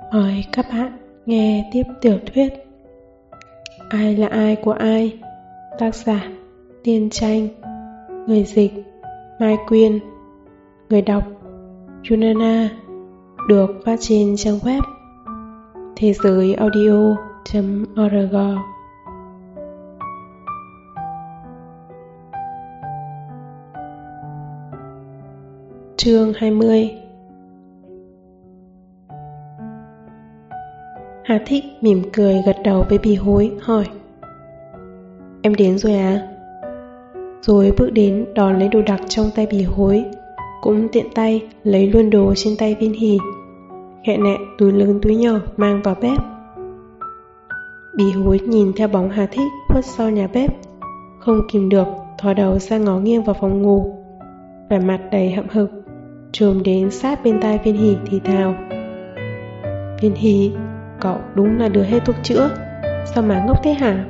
Mời các bạn nghe tiếp tiểu thuyết Ai là ai của ai, tác giả Tiên Tranh, người dịch Mai Quyên, người đọc Yunana, được phát trên trang web thế giới audio.org. Chương 20. Hà Thích mỉm cười gật đầu với Bì Hối, hỏi: Em đến rồi à? Rồi bước đến đón lấy đồ đặc trong tay Bì Hối, cũng tiện tay lấy luôn đồ trên tay Viên Hỉ, khẽ nẹ túi lớn túi nhỏ mang vào bếp. Bì Hối nhìn theo bóng Hà Thích khuất sau nhà bếp, không kìm được thò đầu ra ngó nghiêng vào phòng ngủ, vẻ mặt đầy hậm hực, chồm đến sát bên tai Viên Hỉ thì thào: Viên Hỉ, cậu đúng là đứa hết thuốc chữa, sao mà ngốc thế hả?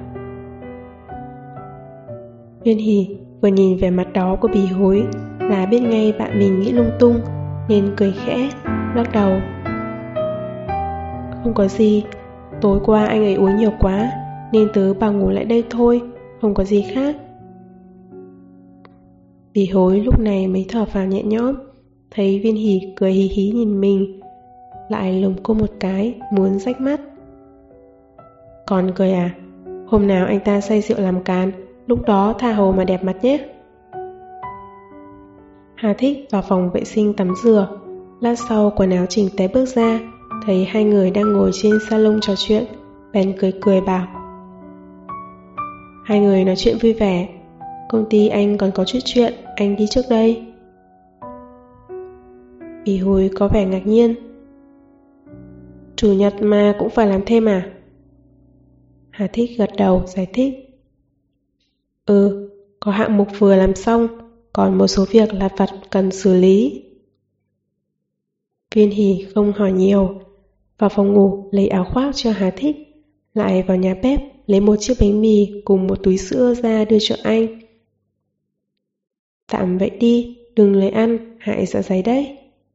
Viên Hỉ vừa nhìn vẻ mặt đó của Bì Hối là biết ngay bạn mình nghĩ lung tung, nên cười khẽ, lắc đầu: Không có gì, tối qua anh ấy uống nhiều quá nên tớ bảo ngủ lại đây thôi, không có gì khác. Bì Hối lúc này mới thở phào nhẹ nhõm, thấy Viên Hỉ cười hí hí nhìn mình, lại lườm cô một cái muốn rách mắt. Còn cười à? Hôm nào anh ta say rượu làm càn, lúc đó tha hồ mà đẹp mặt nhé. Hà Thích vào phòng vệ sinh tắm rửa, lát sau quần áo chỉnh tề bước ra, thấy hai người đang ngồi trên salon trò chuyện, bèn cười cười bảo: Hai người nói chuyện vui vẻ, công ty anh còn có chút chuyện, anh đi trước đây. Bì Hối có vẻ ngạc nhiên: Chủ nhật mà cũng phải làm thêm à? Hà Thích gật đầu giải thích: Có hạng mục vừa làm xong, còn một số việc lặt vặt cần xử lý. Viên Hỉ không hỏi nhiều, vào phòng ngủ lấy áo khoác cho Hà Thích, lại vào nhà bếp lấy một chiếc bánh mì cùng một túi sữa ra đưa cho anh. Tạm vậy đi, đừng lấy ăn, hại dạ dày đấy.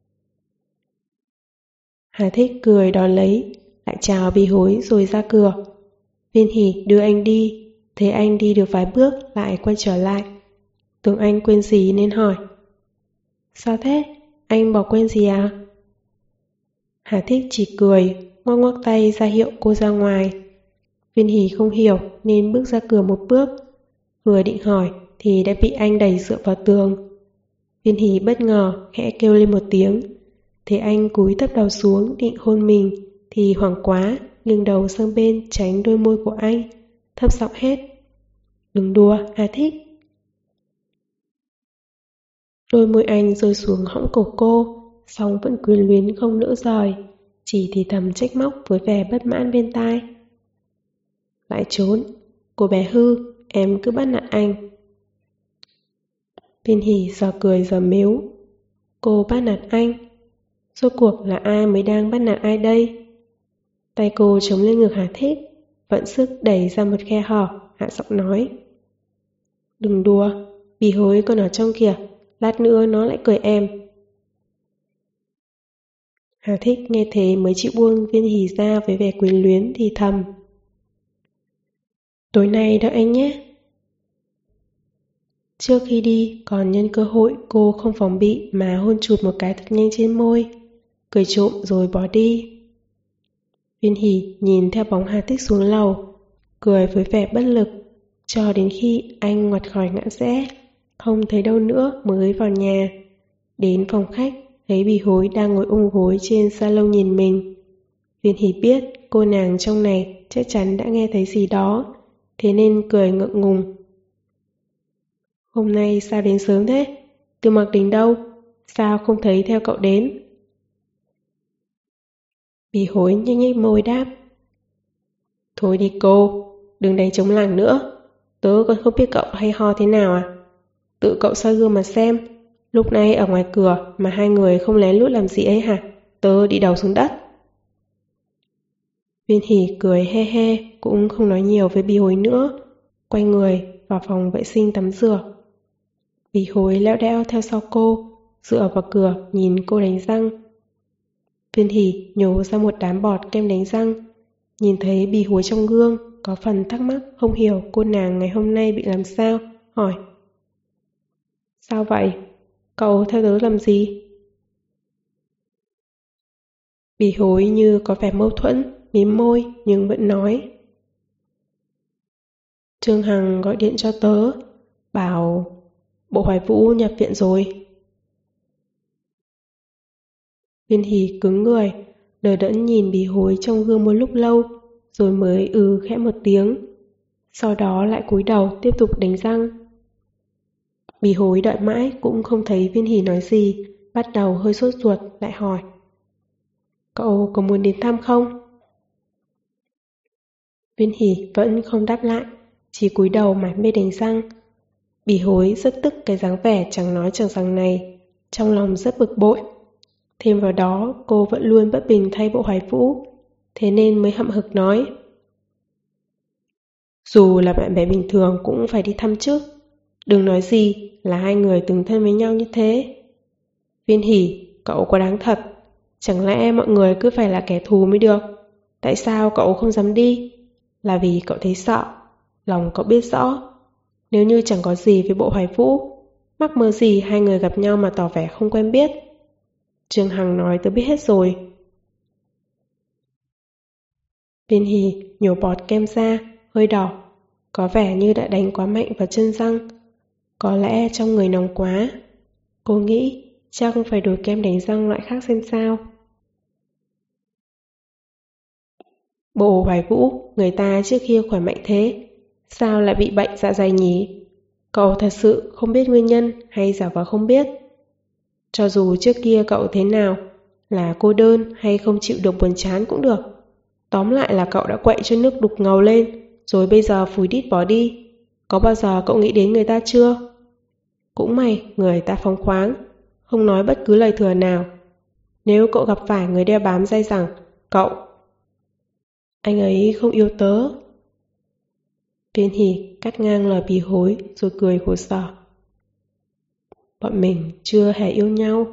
Hà Thích cười đón lấy, lại chào Bì Hối rồi ra cửa. Viên Hỉ đưa anh đi, thấy anh đi được vài bước lại quay trở lại, tưởng anh quên gì nên hỏi: Sao thế? Anh bỏ quên gì à? Hà Thích chỉ cười, ngoắc ngoắc tay ra hiệu cô ra ngoài. Viên Hỉ không hiểu nên bước ra cửa một bước, vừa định hỏi thì đã bị anh đẩy dựa vào tường. Viên Hỉ bất ngờ khẽ kêu lên một tiếng, thấy anh cúi thấp đầu xuống định hôn mình thì hoảng quá nghiêng đầu sang bên tránh đôi môi của anh, thấp giọng hét: Đừng đùa, Hà Thích. Đôi môi anh rơi xuống hõm cổ cô, song vẫn quyến luyến không nỡ rời, chỉ thì thầm trách móc với vẻ bất mãn bên tai: Lại trốn, cô bé hư, em cứ bắt nạt anh. Viên Hỉ giờ cười giờ mếu: Cô bắt nạt anh? Rốt cuộc là ai mới đang bắt nạt ai đây? Tay cô chống lên ngực Hà Thích, vận sức đẩy ra một khe hở, hạ giọng nói: Đừng đùa, Bì Hối còn ở trong kìa, lát nữa nó lại cười em. Hà Thích nghe thế mới chịu buông Viên Hỉ ra với vẻ quyến luyến thì thầm: Tối nay đợi anh nhé. Trước khi đi còn nhân cơ hội cô không phòng bị mà hôn chụt một cái thật nhanh trên môi, cười trộm rồi bỏ đi. Viên Hỉ nhìn theo bóng Hà Thích xuống lầu, cười với vẻ bất lực, cho đến khi anh ngoặt khỏi ngã rẽ, không thấy đâu nữa mới vào nhà. Đến phòng khách, thấy Bì Hối đang ngồi ôm gối trên salon nhìn mình. Viên Hỉ biết cô nàng trong này chắc chắn đã nghe thấy gì đó, thế nên cười ngượng ngùng: Hôm nay sao đến sớm thế? Tiêu Mặc Đình đâu? Sao không thấy theo cậu đến? Bì Hối nhếch nhếch môi đáp: Thôi đi cô, đừng đánh trống lảng nữa. Tớ còn không biết cậu hay ho thế nào à? Tự cậu soi gương mà xem, lúc này ở ngoài cửa mà hai người không lén lút làm gì ấy hả? Tớ đi đầu xuống đất. Viên Hỉ cười he he, cũng không nói nhiều với Bì Hối nữa, quay người vào phòng vệ sinh tắm rửa. Bì Hối lẽo đẽo theo sau cô, dựa vào cửa nhìn cô đánh răng. Viên Hỷ nhổ ra một đám bọt kem đánh răng. Nhìn thấy Bì Hối trong gương, có phần thắc mắc không hiểu cô nàng ngày hôm nay bị làm sao, hỏi. Sao vậy? Cậu theo tớ làm gì? Bì Hối như có vẻ mâu thuẫn, mím môi nhưng vẫn nói. Trương Hằng gọi điện cho tớ, bảo Bộ Hoài Vũ nhập viện rồi. Viên Hỷ cứng người, đờ đẫn nhìn Bì Hối trong gương một lúc lâu, rồi mới khẽ một tiếng. Sau đó lại cúi đầu tiếp tục đánh răng. Bì Hối đợi mãi cũng không thấy Viên Hỷ nói gì, bắt đầu hơi sốt ruột lại hỏi. Cậu có muốn đến thăm không? Viên Hỷ vẫn không đáp lại, chỉ cúi đầu mải mê đánh răng. Bì Hối rất tức cái dáng vẻ chẳng nói chẳng rằng này, trong lòng rất bực bội. Thêm vào đó, cô vẫn luôn bất bình thay Bộ Hoài Vũ, thế nên mới hậm hực nói. Dù là bạn bè bình thường cũng phải đi thăm chứ. Đừng nói gì là hai người từng thân với nhau như thế. Viên Hỷ, cậu quá đáng thật. Chẳng lẽ mọi người cứ phải là kẻ thù mới được? Tại sao cậu không dám đi? Là vì cậu thấy sợ. Lòng cậu biết rõ. Nếu như chẳng có gì với Bộ Hoài Vũ, mắc mơ gì hai người gặp nhau mà tỏ vẻ không quen biết. Trương Hằng nói tớ biết hết rồi. Viên Hỷ nhổ bọt kem ra, hơi đỏ. Có vẻ như đã đánh quá mạnh vào chân răng. Có lẽ trong người nóng quá. Cô nghĩ chắc phải đổi kem đánh răng loại khác xem sao. Bộ Hoài Vũ, người ta trước kia khỏe mạnh thế, sao lại bị bệnh dạ dày nhỉ? Cậu thật sự không biết nguyên nhân hay giả vờ không biết? Cho dù trước kia cậu thế nào, là cô đơn hay không chịu được buồn chán cũng được. Tóm lại là cậu đã quậy cho nước đục ngầu lên, rồi bây giờ phủi đít bỏ đi. Có bao giờ cậu nghĩ đến người ta chưa? Cũng may người ta phóng khoáng, không nói bất cứ lời thừa nào. Nếu cậu gặp phải người đeo bám dai rằng cậu, anh ấy không yêu tớ. Viên Hỷ cắt ngang lời Bì Hối rồi cười khổ sở. Bọn mình chưa hề yêu nhau.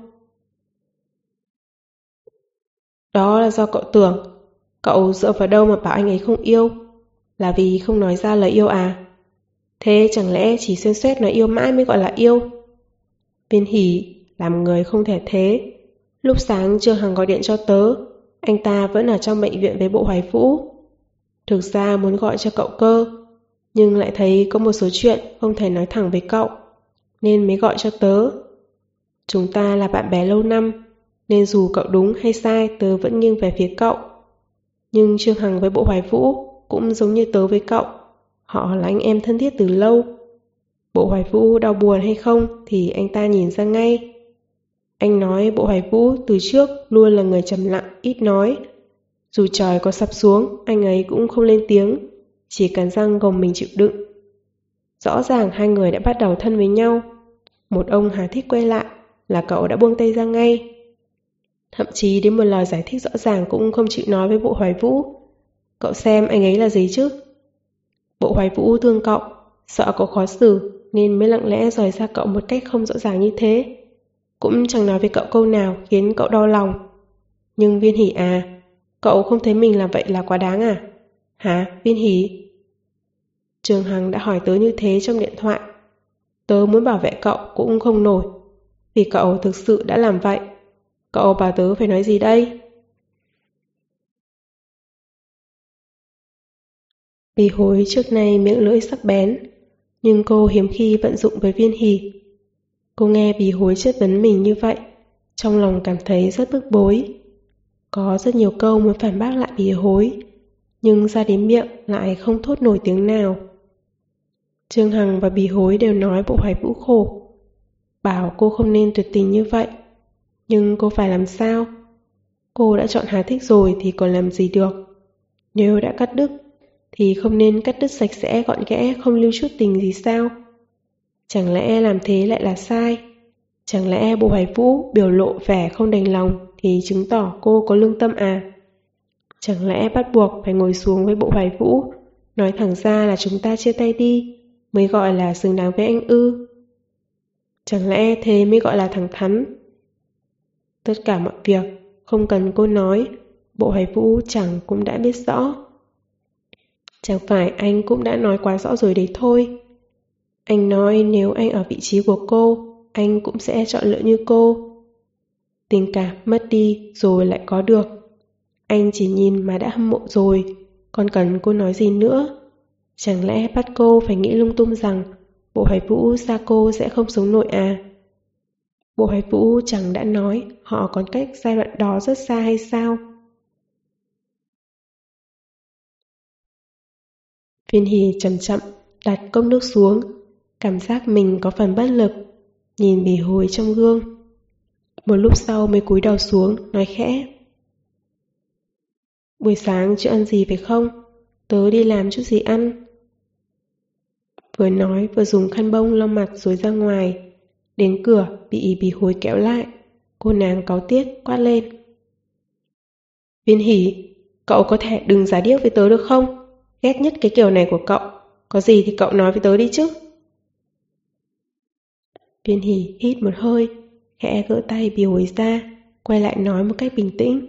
Đó là do cậu tưởng. Cậu dựa vào đâu mà bảo anh ấy không yêu? Là vì không nói ra lời yêu à? Thế chẳng lẽ chỉ xuyên suét nói yêu mãi mới gọi là yêu? Viên Hỷ, làm người không thể thế. Lúc sáng Trương Hằng gọi điện cho tớ, anh ta vẫn ở trong bệnh viện với Bộ Hoài Vũ. Thực ra muốn gọi cho cậu cơ, nhưng lại thấy có một số chuyện không thể nói thẳng với cậu, nên mới gọi cho tớ. Chúng ta là bạn bè lâu năm, nên dù cậu đúng hay sai tớ vẫn nghiêng về phía cậu. Nhưng Trương Hằng với Bộ Hoài Vũ cũng giống như tớ với cậu, họ là anh em thân thiết từ lâu. Bộ Hoài Vũ đau buồn hay không thì anh ta nhìn ra ngay. Anh nói Bộ Hoài Vũ từ trước luôn là người trầm lặng, ít nói. Dù trời có sập xuống, anh ấy cũng không lên tiếng, chỉ cắn răng gồng mình chịu đựng. Rõ ràng hai người đã bắt đầu thân với nhau. Một ông Hà Thích quay lại là cậu đã buông tay ra ngay. Thậm chí đến một lời giải thích rõ ràng cũng không chịu nói với Bộ Hoài Vũ. Cậu xem anh ấy là gì chứ? Bộ Hoài Vũ thương cậu, sợ cậu khó xử nên mới lặng lẽ rời xa cậu một cách không rõ ràng như thế. Cũng chẳng nói với cậu câu nào khiến cậu đau lòng. Nhưng Viên Hỷ à, cậu không thấy mình làm vậy là quá đáng à? Hả, Viên Hỷ? Trương Hằng đã hỏi tớ như thế trong điện thoại. Tớ muốn bảo vệ cậu cũng không nổi, vì cậu thực sự đã làm vậy. Cậu bảo tớ phải nói gì đây? Bì Hối trước nay miệng lưỡi sắc bén, nhưng cô hiếm khi vận dụng với Viên Hỷ. Cô nghe Bì Hối chất vấn mình như vậy, trong lòng cảm thấy rất bức bối. Có rất nhiều câu muốn phản bác lại Bì Hối, nhưng ra đến miệng lại không thốt nổi tiếng nào. Trương Hằng và Bì Hối đều nói Bộ Hoài Vũ khổ, bảo cô không nên tuyệt tình như vậy. Nhưng cô phải làm sao? Cô đã chọn Hà Thích rồi thì còn làm gì được? Nếu đã cắt đứt, thì không nên cắt đứt sạch sẽ gọn ghẽ, không lưu chút tình gì sao? Chẳng lẽ làm thế lại là sai? Chẳng lẽ Bộ Hoài Vũ biểu lộ vẻ không đành lòng thì chứng tỏ cô có lương tâm à? Chẳng lẽ bắt buộc phải ngồi xuống với Bộ Hoài Vũ, nói thẳng ra là chúng ta chia tay đi, mới gọi là xứng đáng với anh ư? Chẳng lẽ thế mới gọi là thẳng thắn? Tất cả mọi việc không cần cô nói, Bộ Hoài Vũ chẳng cũng đã biết rõ. Chẳng phải anh cũng đã nói quá rõ rồi đấy thôi. Anh nói nếu anh ở vị trí của cô, anh cũng sẽ chọn lựa như cô. Tình cảm mất đi rồi lại có được. Anh chỉ nhìn mà đã hâm mộ rồi, còn cần cô nói gì nữa? Chẳng lẽ bắt cô phải nghĩ lung tung rằng Bộ Hoài Vũ xa cô sẽ không sống nổi à? Bộ Hoài Vũ chẳng đã nói họ còn cách giai đoạn đó rất xa hay sao? Viên Hỷ chậm chậm đặt cốc nước xuống, cảm giác mình có phần bất lực, nhìn bỉ hồi trong gương. Một lúc sau mới cúi đầu xuống, nói khẽ. Buổi sáng chưa ăn gì phải không? Tớ đi làm chút gì ăn. Vừa nói vừa dùng khăn bông lau mặt rồi ra ngoài. Đến cửa bị bỉ hồi kéo lại. Cô nàng cáu tiết quát lên. Viên Hỷ, cậu có thể đừng giả điếc với tớ được không? Ghét nhất cái kiểu này của cậu. Có gì thì cậu nói với tớ đi chứ. Viên Hỷ hít một hơi, khẽ gỡ tay bỉ hồi ra, quay lại nói một cách bình tĩnh.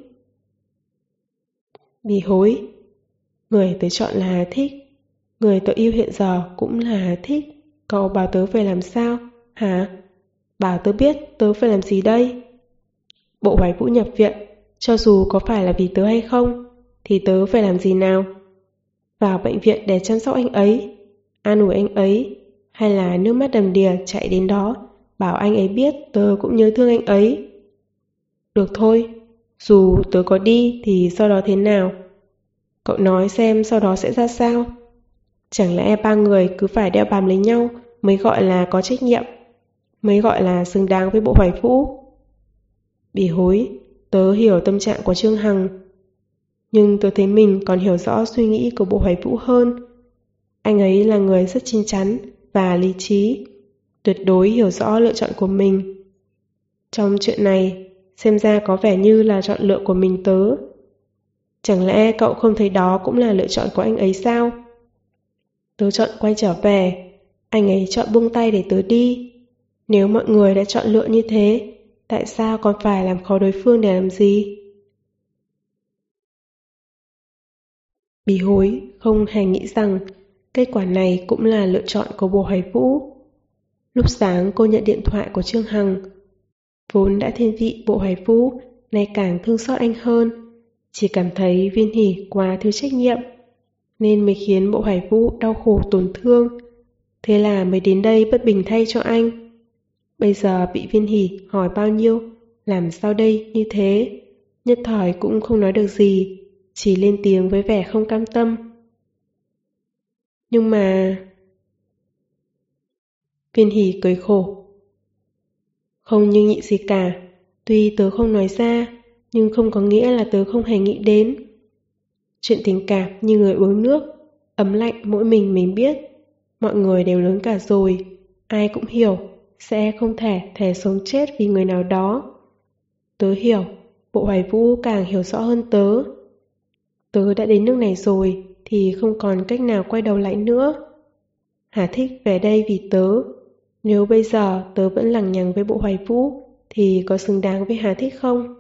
Bỉ hối, người tớ chọn là Hà Thích, người tớ yêu hiện giờ cũng là Hà Thích. Cậu bảo tớ phải làm sao, hả? Bảo tớ biết tớ phải làm gì đây? Bộ Hoài Vũ nhập viện, cho dù có phải là vì tớ hay không, thì tớ phải làm gì nào? Vào bệnh viện để chăm sóc anh ấy, an ủi anh ấy, hay là nước mắt đầm đìa chạy đến đó, bảo anh ấy biết tớ cũng nhớ thương anh ấy? Được thôi, dù tớ có đi thì sau đó thế nào? Cậu nói xem sau đó sẽ ra sao? Chẳng lẽ ba người cứ phải đeo bám lấy nhau mới gọi là có trách nhiệm, mới gọi là xứng đáng với Bộ Hoài Vũ? Bỉ hối, tớ hiểu tâm trạng của Trương Hằng, nhưng tớ thấy mình còn hiểu rõ suy nghĩ của Bộ Hoài Vũ hơn. Anh ấy là người rất chín chắn và lý trí, tuyệt đối hiểu rõ lựa chọn của mình. Trong chuyện này, xem ra có vẻ như là chọn lựa của mình tớ. Chẳng lẽ cậu không thấy đó cũng là lựa chọn của anh ấy sao? Tớ chọn quay trở về, anh ấy chọn buông tay để tớ đi. Nếu mọi người đã chọn lựa như thế, tại sao còn phải làm khó đối phương để làm gì? Bỉ hối không hề nghĩ rằng kết quả này cũng là lựa chọn của Bộ Hoài Vũ. Lúc sáng cô nhận điện thoại của Trương Hằng. Vốn đã thiên vị Bộ Hoài Vũ, nay càng thương xót anh hơn. Chỉ cảm thấy Viên Hỷ quá thiếu trách nhiệm, nên mới khiến Bộ Hoài Vũ đau khổ tổn thương. Thế là mới đến đây bất bình thay cho anh. Bây giờ bị Viên Hỷ hỏi bao nhiêu, làm sao đây như thế, nhất thời cũng không nói được gì, chỉ lên tiếng với vẻ không cam tâm. Nhưng mà... Viên Hỷ cười khổ. Không nhưng nhị gì cả, tuy tớ không nói ra, nhưng không có nghĩa là tớ không hề nghĩ đến. Chuyện tình cảm như người uống nước, ấm lạnh mỗi mình biết. Mọi người đều lớn cả rồi, ai cũng hiểu, sẽ không thể thề sống chết vì người nào đó. Tớ hiểu, Bộ Hoài Vũ càng hiểu rõ hơn tớ. Tớ đã đến nước này rồi thì không còn cách nào quay đầu lại nữa. Hà Thích về đây vì tớ. Nếu bây giờ tớ vẫn lằng nhằng với Bộ Hoài Vũ thì có xứng đáng với Hà Thích không?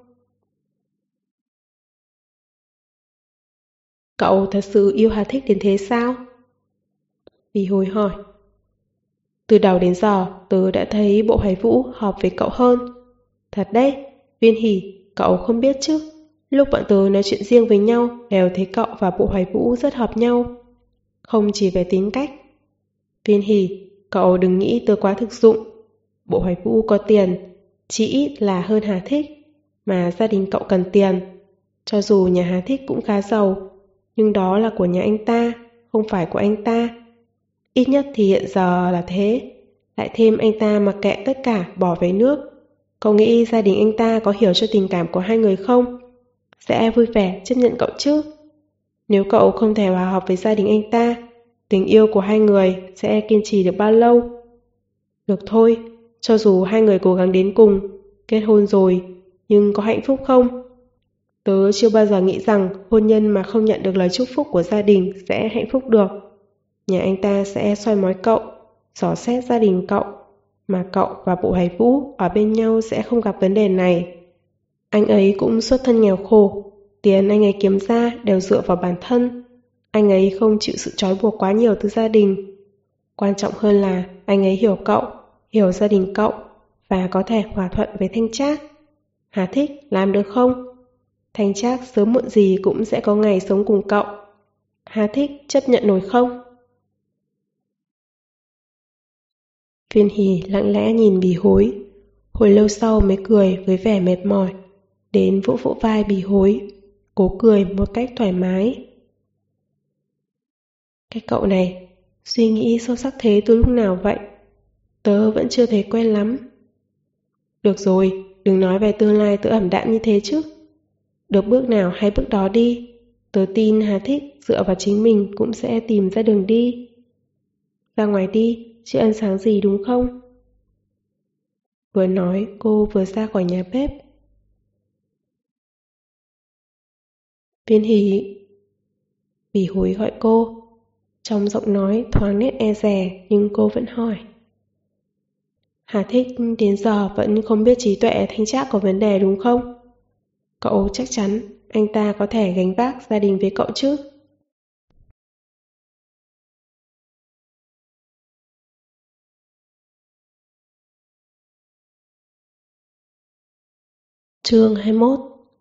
Cậu thật sự yêu Hà Thích đến thế sao? Bỉ hồi hỏi. Từ đầu đến giờ tớ đã thấy Bộ Hoài Vũ hợp với cậu hơn. Thật đấy, Viên Hỷ, cậu không biết chứ. Lúc bọn tớ nói chuyện riêng với nhau đều thấy cậu và Bộ Hoài Vũ rất hợp nhau. Không chỉ về tính cách. Viên Hỷ, cậu đừng nghĩ tớ quá thực dụng. Bộ Hoài Vũ có tiền, chỉ ít là hơn Hà Thích. Mà gia đình cậu cần tiền. Cho dù nhà Hà Thích cũng khá giàu, nhưng đó là của nhà anh ta, không phải của anh ta. Ít nhất thì hiện giờ là thế. Lại thêm anh ta mặc kệ tất cả bỏ về nước. Cậu nghĩ gia đình anh ta có hiểu cho tình cảm của hai người không? Sẽ vui vẻ chấp nhận cậu chứ? Nếu cậu không thể hòa hợp với gia đình anh ta, tình yêu của hai người sẽ kiên trì được bao lâu? Được thôi, cho dù hai người cố gắng đến cùng, kết hôn rồi, nhưng có hạnh phúc không? Tớ chưa bao giờ nghĩ rằng hôn nhân mà không nhận được lời chúc phúc của gia đình sẽ hạnh phúc được. Nhà anh ta sẽ soi mói cậu, dò xét gia đình cậu, mà cậu và Bộ Hoài Vũ ở bên nhau sẽ không gặp vấn đề này. Anh ấy cũng xuất thân nghèo khổ, tiền anh ấy kiếm ra đều dựa vào bản thân. Anh ấy không chịu sự trói buộc quá nhiều từ gia đình. Quan trọng hơn là anh ấy hiểu cậu, hiểu gia đình cậu và có thể hòa thuận với Thanh Trác. Hà Thích làm được không? Thanh Trác sớm muộn gì cũng sẽ có ngày sống cùng cậu. Hà Thích chấp nhận nổi không? Viên Hỷ lặng lẽ nhìn Bỉ Hối, hồi lâu sau mới cười với vẻ mệt mỏi, đến vỗ vỗ vai Bỉ Hối, cố cười một cách thoải mái. Cái cậu này, suy nghĩ sâu sắc thế từ lúc nào vậy? Tớ vẫn chưa thấy quen lắm. Được rồi, đừng nói về tương lai tớ ảm đạm như thế chứ. Được bước nào hay bước đó đi. Tớ tin Hà Thích dựa vào chính mình cũng sẽ tìm ra đường đi. Ra ngoài đi, chưa ăn sáng gì đúng không? Vừa nói cô vừa ra khỏi nhà bếp. Viên Hỷ. Bỉ Hối gọi cô. Trong giọng nói thoáng nét e dè nhưng cô vẫn hỏi. Hà Thích đến giờ vẫn không biết trí tuệ Thanh Trác có vấn đề đúng không? Cậu chắc chắn anh ta có thể gánh vác gia đình với cậu chứ? Chương 21.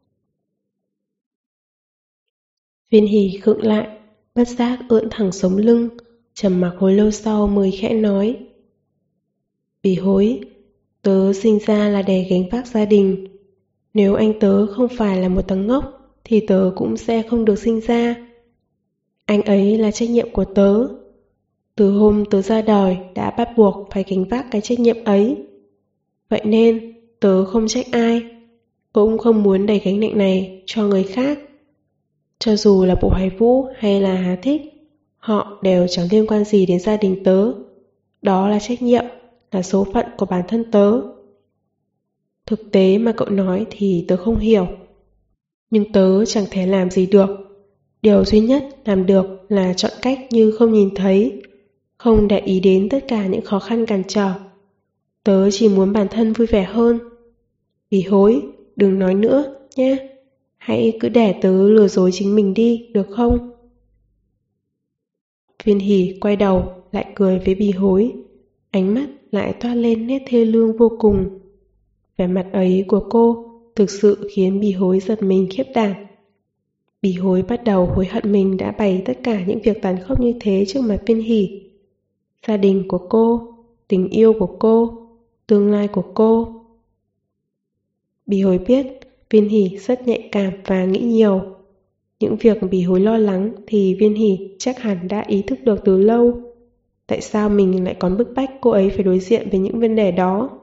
Viên Hỷ khựng lại, bất giác ưỡn thẳng sống lưng, trầm mặc hồi lâu sau mới khẽ nói. Bỉ Hối, tớ sinh ra là để gánh vác gia đình. Nếu anh tớ không phải là một thằng ngốc, thì tớ cũng sẽ không được sinh ra. Anh ấy là trách nhiệm của tớ. Từ hôm tớ ra đời đã bắt buộc phải gánh vác cái trách nhiệm ấy. Vậy nên, tớ không trách ai, cũng không muốn đẩy gánh nặng này cho người khác. Cho dù là Bộ Hoài Vũ hay là Hà Thích, họ đều chẳng liên quan gì đến gia đình tớ. Đó là trách nhiệm, là số phận của bản thân tớ. Thực tế mà cậu nói thì tớ không hiểu. Nhưng tớ chẳng thể làm gì được. Điều duy nhất làm được là chọn cách như không nhìn thấy, không để ý đến tất cả những khó khăn cản trở. Tớ chỉ muốn bản thân vui vẻ hơn. Bỉ Hối, đừng nói nữa nhé. Hãy cứ để tớ lừa dối chính mình đi, được không? Viên Hỷ quay đầu lại cười với Bỉ Hối, ánh mắt lại toát lên nét thê lương vô cùng. Vẻ mặt ấy của cô thực sự khiến Bỉ Hối giật mình khiếp đảm. Bỉ Hối bắt đầu hối hận mình đã bày tất cả những việc tàn khốc như thế trước mặt Viên Hỷ. Gia đình của cô, tình yêu của cô, tương lai của cô. Bỉ Hối biết Viên Hỷ rất nhạy cảm và nghĩ nhiều. Những việc Bỉ Hối lo lắng thì Viên Hỷ chắc hẳn đã ý thức được từ lâu. Tại sao mình lại còn bức bách cô ấy phải đối diện với những vấn đề đó?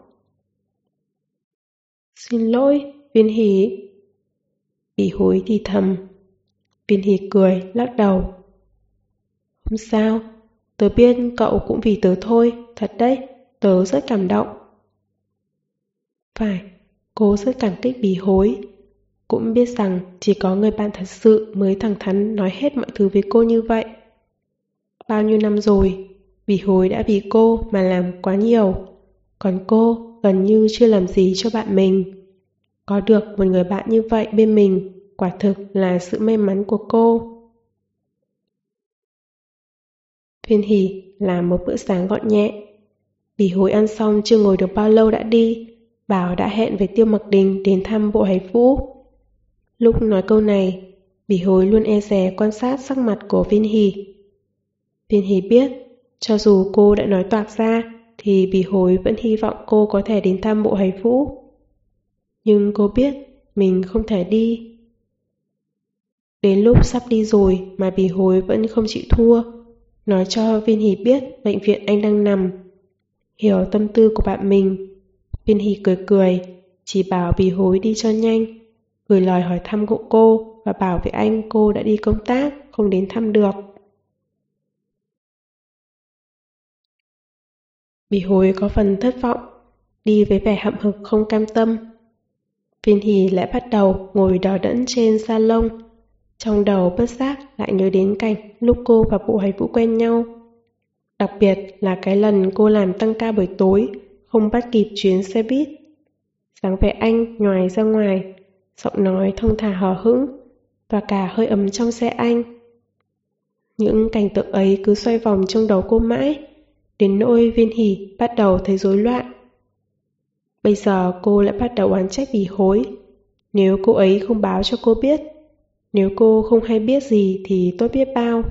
Xin lỗi, Viên Hỷ. Bỉ Hối thì thầm. Viên Hỷ cười, lắc đầu. Không sao, tớ biết cậu cũng vì tớ thôi, thật đấy, tớ rất cảm động. Phải, cô rất cảm kích Bỉ Hối. Cũng biết rằng chỉ có người bạn thật sự mới thẳng thắn nói hết mọi thứ với cô như vậy. Bao nhiêu năm rồi, Bỉ Hối đã vì cô mà làm quá nhiều, còn cô gần như chưa làm gì cho bạn mình. Có được một người bạn như vậy bên mình quả thực là sự may mắn của cô. Viên Hỷ làm một bữa sáng gọn nhẹ. Bỉ Hối ăn xong chưa ngồi được bao lâu đã đi, bảo đã hẹn với Tiêu Mặc Đình đến thăm Bộ Hải Vũ. Lúc nói câu này, Bỉ Hối luôn e dè quan sát sắc mặt của Viên Hỷ. Viên Hỷ biết, cho dù cô đã nói toạc ra, thì Bỉ Hối vẫn hy vọng cô có thể đến thăm Bộ Hải Vũ. Nhưng cô biết mình không thể đi. Đến lúc sắp đi rồi mà Bỉ Hối vẫn không chịu thua, nói cho Viên Hỷ biết bệnh viện anh đang nằm. Hiểu tâm tư của bạn mình, Viên Hỷ cười cười, chỉ bảo Bỉ Hối đi cho nhanh, gửi lời hỏi thăm của cô và bảo với anh cô đã đi công tác, không đến thăm được. Bỉ Hối có phần thất vọng, đi với vẻ hậm hực không cam tâm. Viên Hỷ lại bắt đầu ngồi đờ đẫn trên salon, trong đầu bất giác lại nhớ đến cảnh lúc cô và Bộ Hải Vũ quen nhau. Đặc biệt là cái lần cô làm tăng ca buổi tối, không bắt kịp chuyến xe buýt. Dáng vẻ anh nhoài ra ngoài, giọng nói thong thả hờ hững, và cả hơi ấm trong xe anh. Những cảnh tượng ấy cứ xoay vòng trong đầu cô mãi, đến nỗi Viên Hỷ bắt đầu thấy rối loạn. Bây giờ cô lại bắt đầu oán trách vì hối. Nếu cô ấy không báo cho cô biết, nếu cô không hay biết gì thì tốt biết bao.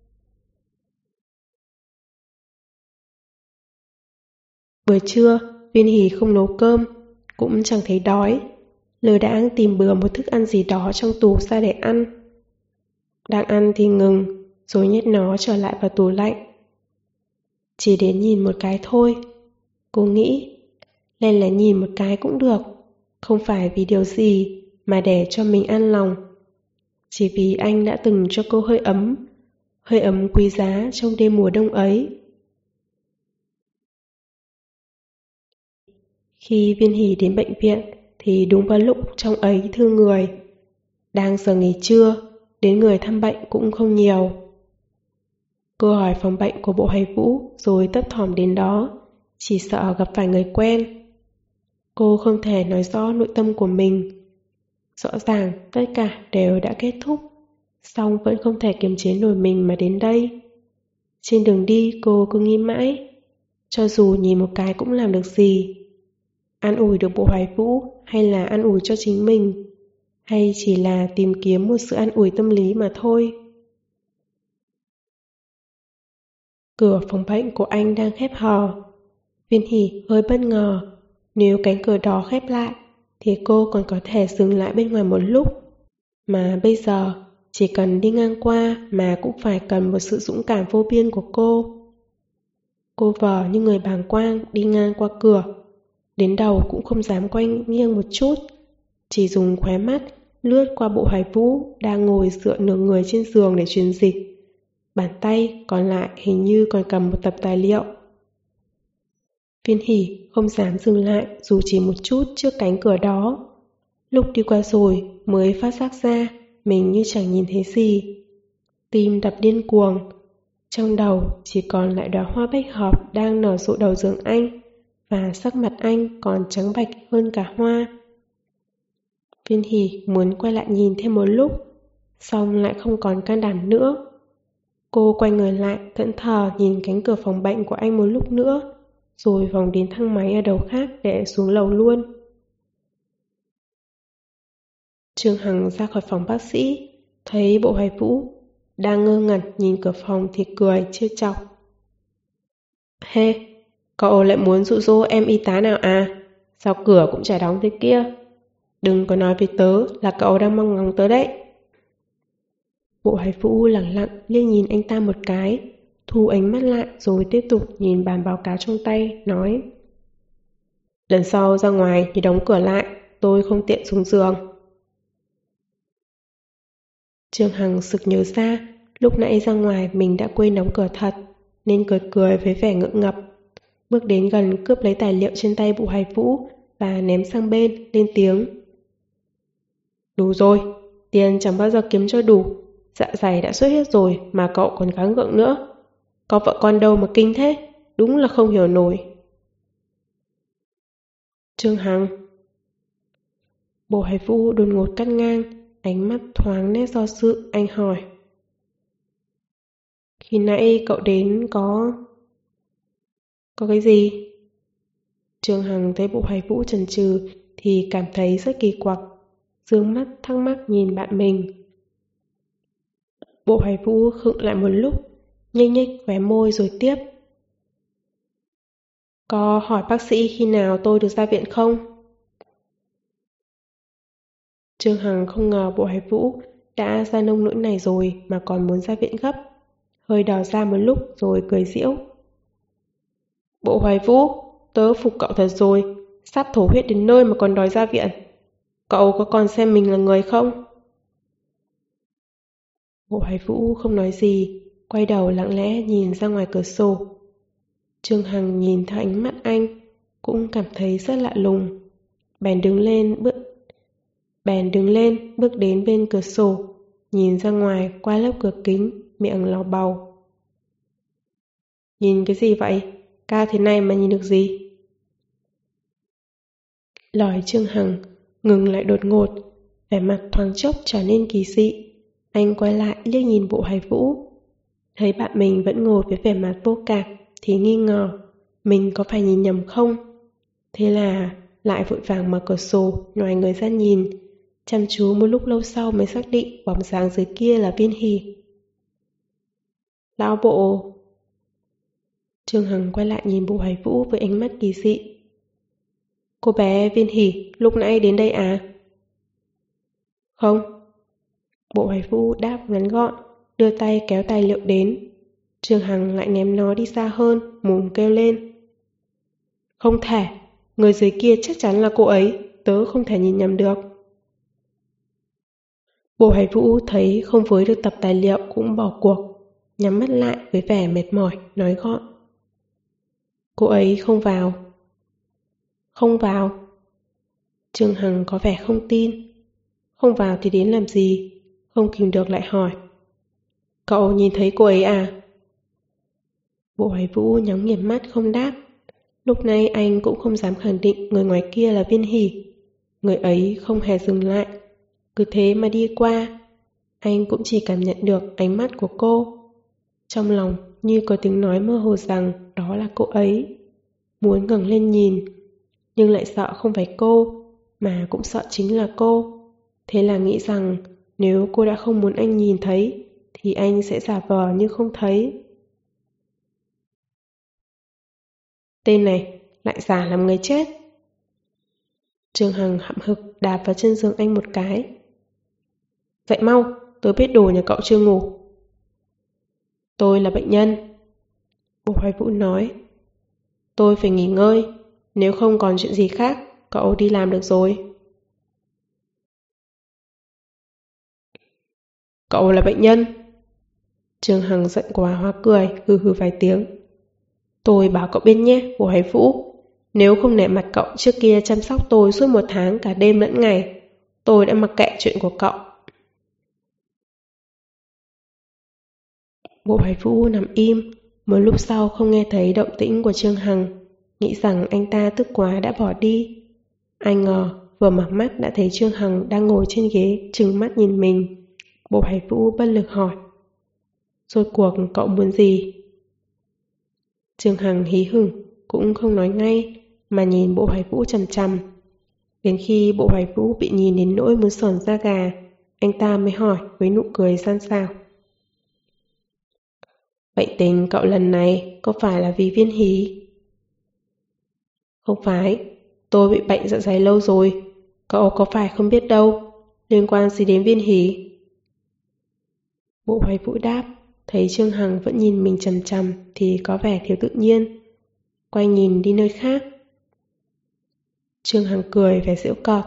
Buổi trưa, Viên Hỷ không nấu cơm, cũng chẳng thấy đói. Lơ đãng tìm bừa một thức ăn gì đó trong tủ ra để ăn. Đang ăn thì ngừng, rồi nhét nó trở lại vào tủ lạnh. Chỉ đến nhìn một cái thôi. Cô nghĩ, lên là nhìn một cái cũng được. Không phải vì điều gì, mà để cho mình an lòng. Chỉ vì anh đã từng cho cô hơi ấm quý giá trong đêm mùa đông ấy. Khi Viên Hỷ đến bệnh viện thì đúng vào lúc trong ấy thương người. Đang giờ nghỉ trưa, đến người thăm bệnh cũng không nhiều. Cô hỏi phòng bệnh của bộ Hoài Vũ rồi thấp thỏm đến đó, chỉ sợ gặp phải người quen. Cô không thể nói rõ nội tâm của mình. Rõ ràng tất cả đều đã kết thúc, song vẫn không thể kiềm chế nổi mình mà đến đây. Trên đường đi cô cứ nghĩ mãi, cho dù nhìn một cái cũng làm được gì. An ủi được bộ Hoài Vũ hay là an ủi cho chính mình, hay chỉ là tìm kiếm một sự an ủi tâm lý mà thôi. Cửa phòng bệnh của anh đang khép hờ. Viên Hỷ hơi bất ngờ. Nếu cánh cửa đó khép lại thì cô còn có thể dừng lại bên ngoài một lúc. Mà bây giờ chỉ cần đi ngang qua mà cũng phải cần một sự dũng cảm vô biên của cô. Cô vờ như người bàng quang đi ngang qua cửa, đến đầu cũng không dám quay nghiêng một chút, chỉ dùng khóe mắt lướt qua bộ Hoài Vũ đang ngồi dựa nửa người trên giường để truyền dịch. Bàn tay còn lại hình như còn cầm một tập tài liệu. Viên Hỷ không dám dừng lại dù chỉ một chút trước cánh cửa đó. Lúc đi qua rồi mới phát giác ra mình như chẳng nhìn thấy gì. Tim đập điên cuồng. Trong đầu chỉ còn lại đóa hoa bách hợp đang nở rộ đầu giường anh, và sắc mặt anh còn trắng bạch hơn cả hoa. Viên Hỷ muốn quay lại nhìn thêm một lúc, xong lại không còn can đảm nữa. Cô quay người lại thẫn thờ nhìn cánh cửa phòng bệnh của anh một lúc nữa, rồi vòng đến thang máy ở đầu khác để xuống lầu luôn. Trương Hằng ra khỏi phòng bác sĩ, thấy bộ Hoài Vũ đang ngơ ngẩn nhìn cửa phòng thì cười trêu chọc. Hê, cậu lại muốn dụ dỗ em y tá nào à? Sao cửa cũng chả đóng thế kia? Đừng có nói với tớ là cậu đang mong ngóng tớ đấy. Bộ Hoài Vũ lẳng lặng liếc nhìn anh ta một cái, thu ánh mắt lại rồi tiếp tục nhìn bản báo cáo trong tay, nói: lần sau ra ngoài thì đóng cửa lại, tôi không tiện xuống giường. Trương Hằng sực nhớ ra, lúc nãy ra ngoài mình đã quên đóng cửa thật, nên cười cười với vẻ ngượng ngập. Bước đến gần cướp lấy tài liệu trên tay bộ Hoài Vũ và ném sang bên, lên tiếng: đủ rồi, tiền chẳng bao giờ kiếm cho đủ. Dạ dày đã xuất hết rồi mà cậu còn gắng gượng nữa. Có vợ con đâu mà kinh thế, đúng là không hiểu nổi. Trương Hằng. Bộ Hải Vũ đột ngột cắt ngang, ánh mắt thoáng nét do dự, anh hỏi: khi nãy cậu đến có cái gì? Trương Hằng thấy bộ Hải Vũ chần chừ thì cảm thấy rất kỳ quặc, dương mắt thắc mắc nhìn bạn mình. Bộ Hải Vũ khựng lại một lúc, nhếch nhếch khóe môi rồi tiếp: có hỏi bác sĩ khi nào tôi được ra viện không? Trương Hằng không ngờ bộ Hải Vũ đã ra nông nỗi này rồi mà còn muốn ra viện gấp, hơi đờ ra một lúc rồi cười giễu. Bộ Hoài Vũ, tớ phục cậu thật rồi, sắp thổ huyết đến nơi mà còn đòi ra viện. Cậu có còn xem mình là người không? Bộ Hoài Vũ không nói gì, quay đầu lặng lẽ nhìn ra ngoài cửa sổ. Trương Hằng nhìn theo ánh mắt anh, cũng cảm thấy rất lạ lùng. Bèn đứng lên bước đến bên cửa sổ, nhìn ra ngoài qua lớp cửa kính, miệng lầu bầu. Nhìn cái gì vậy? Cao thế này mà nhìn được gì? Lời Trương Hằng ngừng lại đột ngột, vẻ mặt thoáng chốc trở nên kỳ dị. Anh quay lại liếc nhìn Bộ Hoài Vũ. Thấy bạn mình vẫn ngồi với vẻ mặt vô cảm thì nghi ngờ mình có phải nhìn nhầm không. Thế là lại vội vàng mở cửa sổ nhòi người ra nhìn, chăm chú một lúc lâu sau mới xác định bóng dáng dưới kia là Viên Hỷ. Lão Bộ. Trương Hằng quay lại nhìn Bộ Hoài Vũ với ánh mắt kỳ dị. Cô bé Viên Hỷ lúc nãy đến đây à? Không. Bộ Hoài Vũ đáp ngắn gọn, đưa tay kéo tài liệu đến. Trương Hằng lại ném nó đi xa hơn, mồm kêu lên. Không thể, người dưới kia chắc chắn là cô ấy, tớ không thể nhìn nhầm được. Bộ Hoài Vũ thấy không với được tập tài liệu cũng bỏ cuộc, nhắm mắt lại với vẻ mệt mỏi, nói gọn. Cô ấy không vào. Không vào. Trương Hằng có vẻ không tin. Không vào thì đến làm gì? Không kìm được lại hỏi. Cậu nhìn thấy cô ấy à? Bộ Hoài Vũ nhắm nghiền mắt không đáp. Lúc này anh cũng không dám khẳng định người ngoài kia là Viên Hỷ. Người ấy không hề dừng lại, cứ thế mà đi qua. Anh cũng chỉ cảm nhận được ánh mắt của cô. Trong lòng như có tiếng nói mơ hồ rằng đó là cô ấy. Muốn ngẩng lên nhìn, nhưng lại sợ không phải cô, mà cũng sợ chính là cô. Thế là nghĩ rằng nếu cô đã không muốn anh nhìn thấy, thì anh sẽ giả vờ như không thấy. Tên này lại giả làm người chết. Trương Hằng hậm hực đạp vào chân giường anh một cái. Dậy mau, tớ biết đồ nhà cậu chưa ngủ. Tôi là bệnh nhân. Bộ Hoài Vũ nói. Tôi phải nghỉ ngơi, nếu không còn chuyện gì khác, cậu đi làm được rồi. Cậu là bệnh nhân. Trương Hằng giận quá hóa cười, hừ hừ vài tiếng. Tôi bảo cậu biết nhé, Bộ Hoài Vũ. Nếu không nể mặt cậu trước kia chăm sóc tôi suốt 1 tháng cả đêm lẫn ngày, tôi đã mặc kệ chuyện của cậu. Bộ Hoài Vũ nằm im, một lúc sau không nghe thấy động tĩnh của Trương Hằng, nghĩ rằng anh ta tức quá đã bỏ đi. Ai ngờ vừa mở mắt đã thấy Trương Hằng đang ngồi trên ghế trừng mắt nhìn mình. Bộ Hoài Vũ bất lực hỏi. Rốt cuộc cậu muốn gì? Trương Hằng hí hửng, cũng không nói ngay, mà nhìn Bộ Hoài Vũ chằm chằm. Đến khi Bộ Hoài Vũ bị nhìn đến nỗi muốn sởn da gà, anh ta mới hỏi với nụ cười gian xảo. Bệnh tình cậu lần này có phải là vì Viên Hỷ? Không phải, tôi bị bệnh dạ dày lâu rồi, cậu có phải không biết đâu, liên quan gì đến Viên Hỷ? Bộ Hoài Vũ đáp, thấy Trương Hằng vẫn nhìn mình chằm chằm thì có vẻ thiếu tự nhiên, quay nhìn đi nơi khác. Trương Hằng cười vẻ giễu cợt.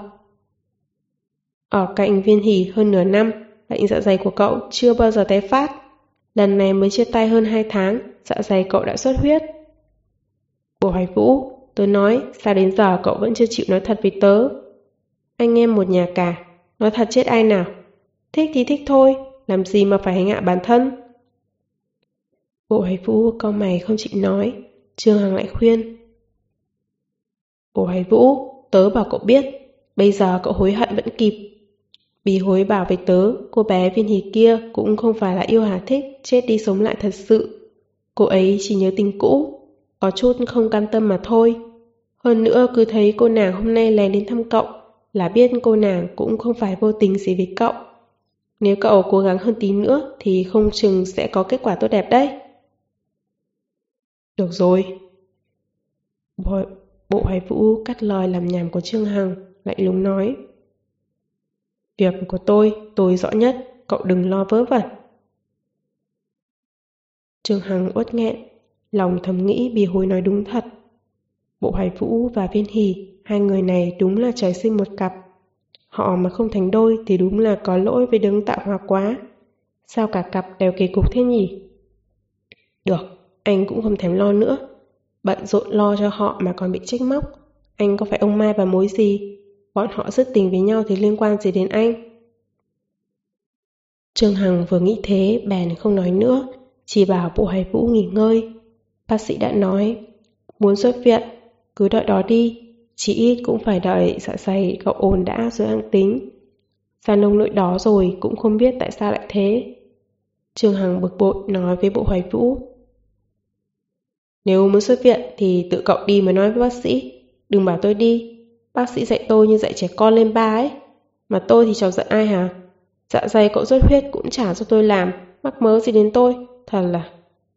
Ở cạnh Viên Hỷ hơn nửa năm, bệnh dạ dày của cậu chưa bao giờ tái phát. Lần này mới chia tay hơn 2 tháng, dạ dày cậu đã xuất huyết. Bộ Hoài Vũ, tớ nói, sao đến giờ cậu vẫn chưa chịu nói thật với tớ? Anh em một nhà cả, nói thật chết ai nào? Thích thì thích thôi, làm gì mà phải hành hạ bản thân? Bộ Hoài Vũ cau mày không chịu nói, Trương Hằng lại khuyên. Bộ Hoài Vũ, tớ bảo cậu biết, bây giờ cậu hối hận vẫn kịp. Bí hối bảo với tớ, cô bé Viên Hỷ kia cũng không phải là yêu Hà Thích, chết đi sống lại thật sự. Cô ấy chỉ nhớ tình cũ, có chút không cam tâm mà thôi. Hơn nữa cứ thấy cô nàng hôm nay lén đến thăm cậu, là biết cô nàng cũng không phải vô tình gì với cậu. Nếu cậu cố gắng hơn tí nữa thì không chừng sẽ có kết quả tốt đẹp đấy. Được rồi. Bộ Hoài Vũ cắt lời làm nhảm của Trương Hằng, lạnh lùng nói. Việc của tôi rõ nhất, cậu đừng lo vớ vẩn. Trương Hằng uất nghẹn, lòng thầm nghĩ Bí Hối nói đúng thật. Bộ Hoài Vũ và Viên Hỷ, hai người này đúng là trời sinh một cặp. Họ mà không thành đôi thì đúng là có lỗi với đấng tạo hóa quá. Sao cả cặp đều kỳ cục thế nhỉ? Được, anh cũng không thèm lo nữa. Bận rộn lo cho họ mà còn bị trách móc. Anh có phải ông Mai bà mối gì? Bọn họ dứt tình với nhau thì liên quan gì đến anh? Trương Hằng vừa nghĩ thế bèn không nói nữa, chỉ bảo Bộ Hoài Vũ nghỉ ngơi. Bác sĩ đã nói, muốn xuất viện, cứ đợi đó đi, chỉ ít cũng phải đợi dạ dày cậu ổn đã rồi ăn tính. Ra nông nỗi đó rồi cũng không biết tại sao lại thế. Trương Hằng bực bội nói với Bộ Hoài Vũ. Nếu muốn xuất viện thì tự cậu đi mà nói với bác sĩ. Đừng bảo tôi đi. Bác sĩ dạy tôi như dạy trẻ con lên ba ấy. Mà tôi thì chọc giận ai hả? Dạ dày cậu xuất huyết cũng chả cho tôi làm. Mắc mớ gì đến tôi. Thật là...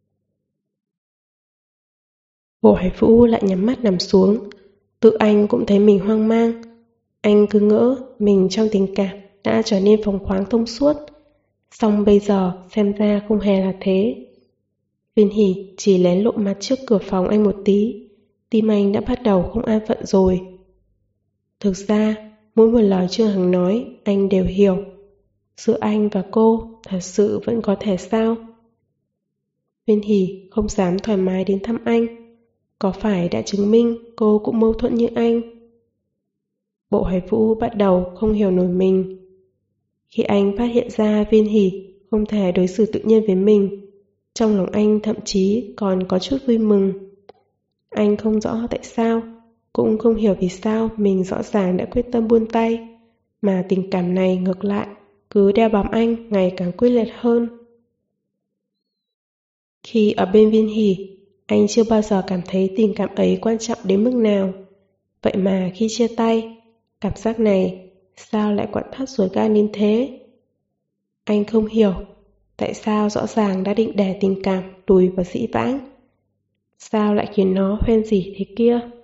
Bộ Hải Vũ lại nhắm mắt nằm xuống. Tự anh cũng thấy mình hoang mang. Anh cứ ngỡ mình trong tình cảm đã trở nên phóng khoáng thông suốt. Xong bây giờ xem ra không hề là thế. Viên Hỷ chỉ lén lộ mặt trước cửa phòng anh một tí. Tim anh đã bắt đầu không an phận rồi. Thực ra, mỗi một lời Trương Hằng nói anh đều hiểu. Giữa anh và cô thật sự vẫn có thể sao? Viên Hỷ không dám thoải mái đến thăm anh. Có phải đã chứng minh cô cũng mâu thuẫn như anh? Bộ Hải Vũ bắt đầu không hiểu nổi mình. Khi anh phát hiện ra Viên Hỷ không thể đối xử tự nhiên với mình, trong lòng anh thậm chí còn có chút vui mừng. Anh không rõ tại sao, cũng không hiểu vì sao mình rõ ràng đã quyết tâm buông tay, mà tình cảm này ngược lại cứ đeo bám anh ngày càng quyết liệt hơn. Khi ở bên Viên Hỷ, anh chưa bao giờ cảm thấy tình cảm ấy quan trọng đến mức nào. Vậy mà khi chia tay, cảm giác này sao lại quặn thắt ruột gan đến thế? Anh không hiểu tại sao rõ ràng đã định đè tình cảm lùi vào dĩ vãng, sao lại khiến nó hoen dỉ thế kia?